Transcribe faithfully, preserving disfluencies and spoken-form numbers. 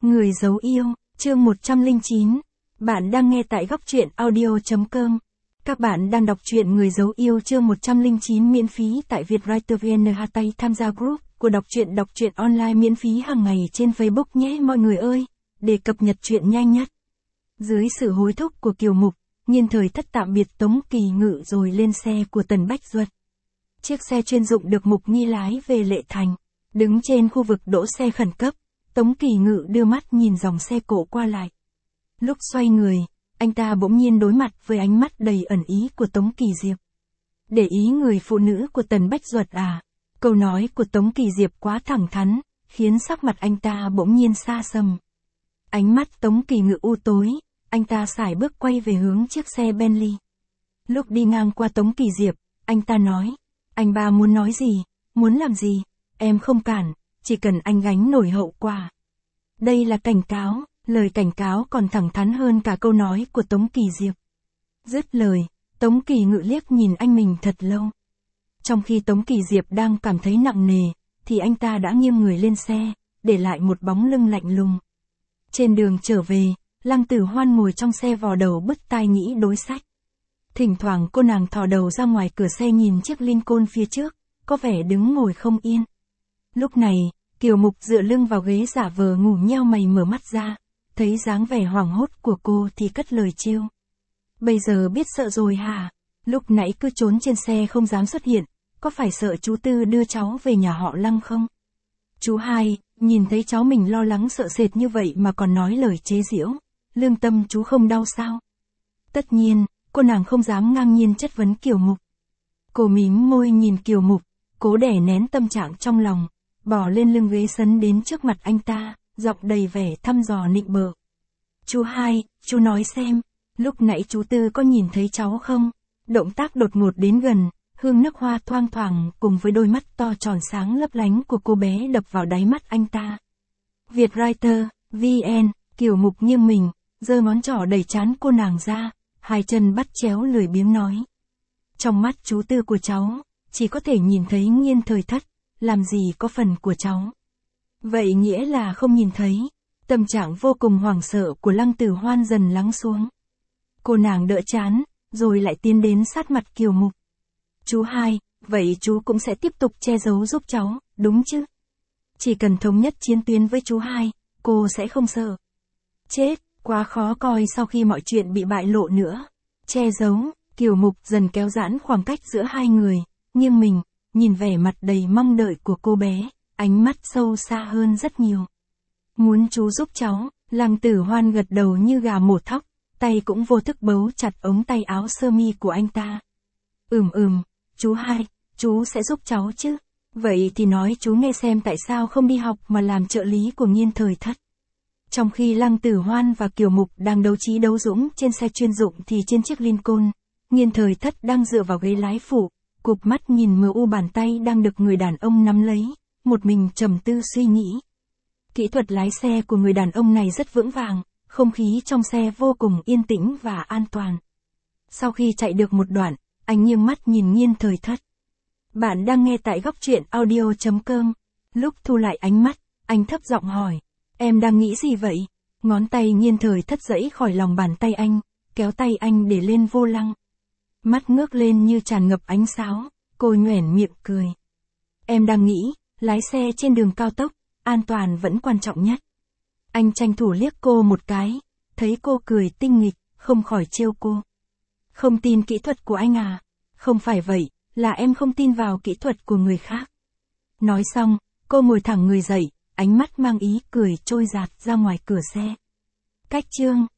Người giấu yêu, chương một trăm lẻ chín. Bạn đang nghe tại góc truyện audio chấm com. Các bạn đang đọc truyện Người giấu yêu chương một trăm lẻ chín miễn phí tại Vietwriter vê en. Hãy tham gia group của đọc truyện đọc truyện online miễn phí hàng ngày trên Facebook nhé mọi người ơi, để cập nhật truyện nhanh nhất. Dưới sự hối thúc của Kiều Mục, Nhiên Thời Thất tạm biệt Tống Kỳ Ngự rồi lên xe của Tần Bách Duật. Chiếc xe chuyên dụng được Mục Nhi lái về Lệ Thành. Đứng trên khu vực đỗ xe khẩn cấp, Tống Kỳ Ngự đưa mắt nhìn dòng xe cộ qua lại. Lúc xoay người, anh ta bỗng nhiên đối mặt với ánh mắt đầy ẩn ý của Tống Kỳ Diệp. Để ý người phụ nữ của Tần Bách Duật à? Câu nói của Tống Kỳ Diệp quá thẳng thắn, khiến sắc mặt anh ta bỗng nhiên xa sầm. Ánh mắt Tống Kỳ Ngự u tối, anh ta sải bước quay về hướng chiếc xe Bentley. Lúc đi ngang qua Tống Kỳ Diệp, anh ta nói, anh ba muốn nói gì, muốn làm gì, em không cản, chỉ cần anh gánh nổi hậu quả. Đây là cảnh cáo, lời cảnh cáo còn thẳng thắn hơn cả câu nói của Tống Kỳ Diệp. Dứt lời, Tống Kỳ Ngự liếc nhìn anh mình thật lâu. Trong khi Tống Kỳ Diệp đang cảm thấy nặng nề, thì anh ta đã nghiêng người lên xe, để lại một bóng lưng lạnh lùng. Trên đường trở về, Lăng Tử Hoan ngồi trong xe vò đầu bứt tai nghĩ đối sách. Thỉnh thoảng cô nàng thò đầu ra ngoài cửa xe nhìn chiếc Lincoln phía trước, có vẻ đứng ngồi không yên. Lúc này, Kiều Mục dựa lưng vào ghế giả vờ ngủ nheo mày mở mắt ra, thấy dáng vẻ hoảng hốt của cô thì cất lời trêu. Bây giờ biết sợ rồi hả? Lúc nãy cứ trốn trên xe không dám xuất hiện, có phải sợ chú Tư đưa cháu về nhà họ Lăng không? Chú Hai, nhìn thấy cháu mình lo lắng sợ sệt như vậy mà còn nói lời chế giễu, lương tâm chú không đau sao? Tất nhiên, cô nàng không dám ngang nhiên chất vấn Kiều Mục. Cô mím môi nhìn Kiều Mục, cố đè nén tâm trạng trong lòng, bỏ lên lưng ghế sấn đến trước mặt anh ta, giọng đầy vẻ thăm dò nịnh bợ. Chú Hai, chú nói xem, lúc nãy chú Tư có nhìn thấy cháu không? Động tác đột ngột đến gần, hương nước hoa thoang thoảng cùng với đôi mắt to tròn sáng lấp lánh của cô bé đập vào đáy mắt anh ta. Vietwriter, vê en, Kiều Mục nghiêng mình, giơ ngón trỏ đẩy trán cô nàng ra, hai chân bắt chéo lười biếng nói. Trong mắt chú Tư của cháu, chỉ có thể nhìn thấy Nhiên Thời Thất, làm gì có phần của cháu. Vậy nghĩa là không nhìn thấy. Tâm trạng vô cùng hoảng sợ của Lăng Tử Hoan dần lắng xuống. Cô nàng đỡ chán, rồi lại tiến đến sát mặt Kiều Mục. Chú Hai, vậy chú cũng sẽ tiếp tục che giấu giúp cháu, đúng chứ? Chỉ cần thống nhất chiến tuyến với chú Hai, cô sẽ không sợ. Chết, quá khó coi sau khi mọi chuyện bị bại lộ nữa. Che giấu, Kiều Mục dần kéo giãn khoảng cách giữa hai người, nghiêng mình, nhìn vẻ mặt đầy mong đợi của cô bé, ánh mắt sâu xa hơn rất nhiều. Muốn chú giúp cháu, Lăng Tử Hoan gật đầu như gà mổ thóc, tay cũng vô thức bấu chặt ống tay áo sơ mi của anh ta. Ừm ừm, chú Hai, chú sẽ giúp cháu chứ. Vậy thì nói chú nghe xem tại sao không đi học mà làm trợ lý của Nhiên Thời Thất. Trong khi Lăng Tử Hoan và Kiều Mục đang đấu trí đấu dũng trên xe chuyên dụng thì trên chiếc Lincoln, Nhiên Thời Thất đang dựa vào ghế lái phụ, cụp mắt nhìn mờ u bàn tay đang được người đàn ông nắm lấy, một mình trầm tư suy nghĩ. Kỹ thuật lái xe của người đàn ông này rất vững vàng, không khí trong xe vô cùng yên tĩnh và an toàn. Sau khi chạy được một đoạn, anh nghiêng mắt nhìn Nhiên Thời Thất. Bạn đang nghe tại góc truyện audio chấm com. Lúc thu lại ánh mắt, anh thấp giọng hỏi, em đang nghĩ gì vậy? Ngón tay Nhiên Thời Thất giãy khỏi lòng bàn tay anh, kéo tay anh để lên vô lăng. Mắt ngước lên như tràn ngập ánh sáo, cô nhoẻn miệng cười. Em đang nghĩ, lái xe trên đường cao tốc, an toàn vẫn quan trọng nhất. Anh tranh thủ liếc cô một cái, thấy cô cười tinh nghịch, không khỏi trêu cô. Không tin kỹ thuật của anh à? Không phải vậy, là em không tin vào kỹ thuật của người khác. Nói xong, cô ngồi thẳng người dậy, ánh mắt mang ý cười trôi dạt ra ngoài cửa xe. Cách chương